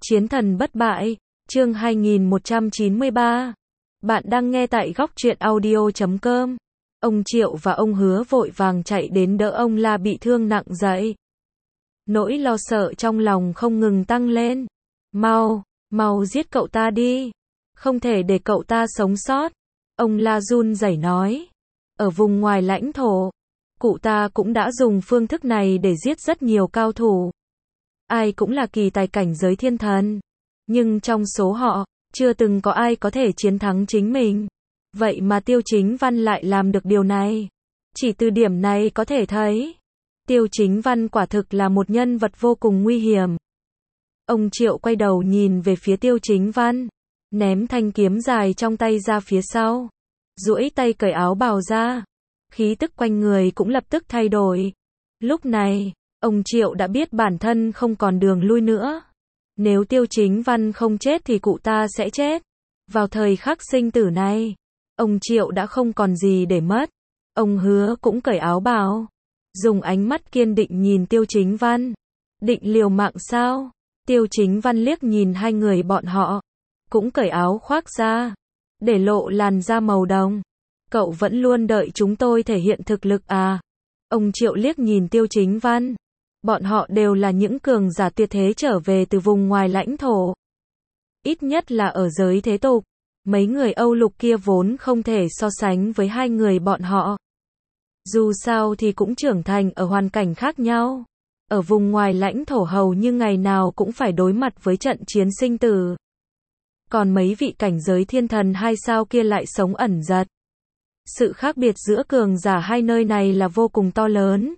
Chiến thần bất bại, chương 2193. Bạn đang nghe tại góc truyện audio.com. Ông Triệu và ông Hứa vội vàng chạy đến đỡ ông La bị thương nặng dậy. Nỗi lo sợ trong lòng không ngừng tăng lên. Mau giết cậu ta đi. Không thể để cậu ta sống sót. Ông La run rẩy nói. Ở vùng ngoài lãnh thổ, cụ ta cũng đã dùng phương thức này để giết rất nhiều cao thủ. Ai cũng là kỳ tài cảnh giới thiên thần. Nhưng trong số họ, chưa từng có ai có thể chiến thắng chính mình. Vậy mà Tiêu Chính Văn lại làm được điều này. Chỉ từ điểm này có thể thấy, Tiêu Chính Văn quả thực là một nhân vật vô cùng nguy hiểm. Ông Triệu quay đầu nhìn về phía Tiêu Chính Văn, ném thanh kiếm dài trong tay ra phía sau, duỗi tay cởi áo bào ra. Khí tức quanh người cũng lập tức thay đổi. Lúc này, ông Triệu đã biết bản thân không còn đường lui nữa. Nếu Tiêu Chính Văn không chết thì cụ ta sẽ chết. Vào thời khắc sinh tử này, ông Triệu đã không còn gì để mất. Ông Hứa cũng cởi áo bào, dùng ánh mắt kiên định nhìn Tiêu Chính Văn. Định liều mạng sao? Tiêu Chính Văn liếc nhìn hai người bọn họ, cũng cởi áo khoác ra, để lộ làn da màu đồng. Cậu vẫn luôn đợi chúng tôi thể hiện thực lực à? Ông Triệu liếc nhìn Tiêu Chính Văn. Bọn họ đều là những cường giả tuyệt thế trở về từ vùng ngoài lãnh thổ. Ít nhất là ở giới thế tục. Mấy người Âu Lục kia vốn không thể so sánh với hai người bọn họ. Dù sao thì cũng trưởng thành ở hoàn cảnh khác nhau. Ở vùng ngoài lãnh thổ hầu như ngày nào cũng phải đối mặt với trận chiến sinh tử. Còn mấy vị cảnh giới thiên thần 2 sao kia lại sống ẩn giật. Sự khác biệt giữa cường giả hai nơi này là vô cùng to lớn.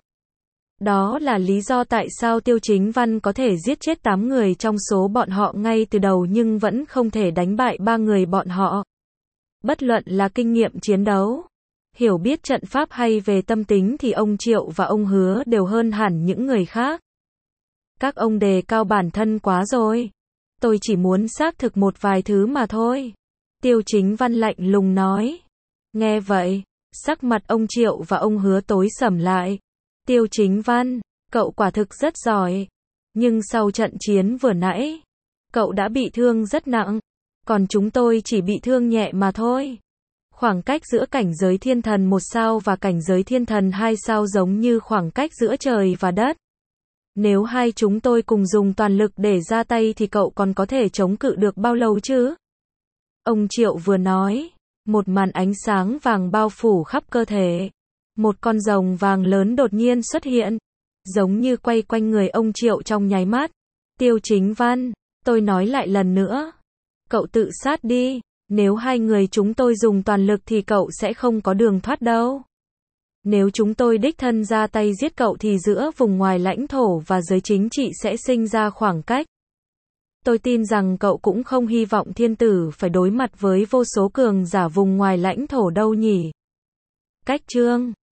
Đó là lý do tại sao Tiêu Chính Văn có thể giết chết 8 người trong số bọn họ ngay từ đầu nhưng vẫn không thể đánh bại 3 người bọn họ. Bất luận là kinh nghiệm chiến đấu, hiểu biết trận pháp hay về tâm tính thì ông Triệu và ông Hứa đều hơn hẳn những người khác. Các ông đề cao bản thân quá rồi. Tôi chỉ muốn xác thực một vài thứ mà thôi. Tiêu Chính Văn lạnh lùng nói. Nghe vậy, sắc mặt ông Triệu và ông Hứa tối sầm lại. Tiêu Chính Văn, cậu quả thực rất giỏi. Nhưng sau trận chiến vừa nãy, cậu đã bị thương rất nặng. Còn chúng tôi chỉ bị thương nhẹ mà thôi. Khoảng cách giữa cảnh giới thiên thần 1 sao và cảnh giới thiên thần 2 sao giống như khoảng cách giữa trời và đất. Nếu hai chúng tôi cùng dùng toàn lực để ra tay thì cậu còn có thể chống cự được bao lâu chứ? Ông Triệu vừa nói, một màn ánh sáng vàng bao phủ khắp cơ thể. Một con rồng vàng lớn đột nhiên xuất hiện, giống như quay quanh người ông Triệu trong nháy mắt. Tiêu Chính Văn, tôi nói lại lần nữa. Cậu tự sát đi, nếu hai người chúng tôi dùng toàn lực thì cậu sẽ không có đường thoát đâu. Nếu chúng tôi đích thân ra tay giết cậu thì giữa vùng ngoài lãnh thổ và giới chính trị sẽ sinh ra khoảng cách. Tôi tin rằng cậu cũng không hy vọng thiên tử phải đối mặt với vô số cường giả vùng ngoài lãnh thổ đâu nhỉ. Cách chương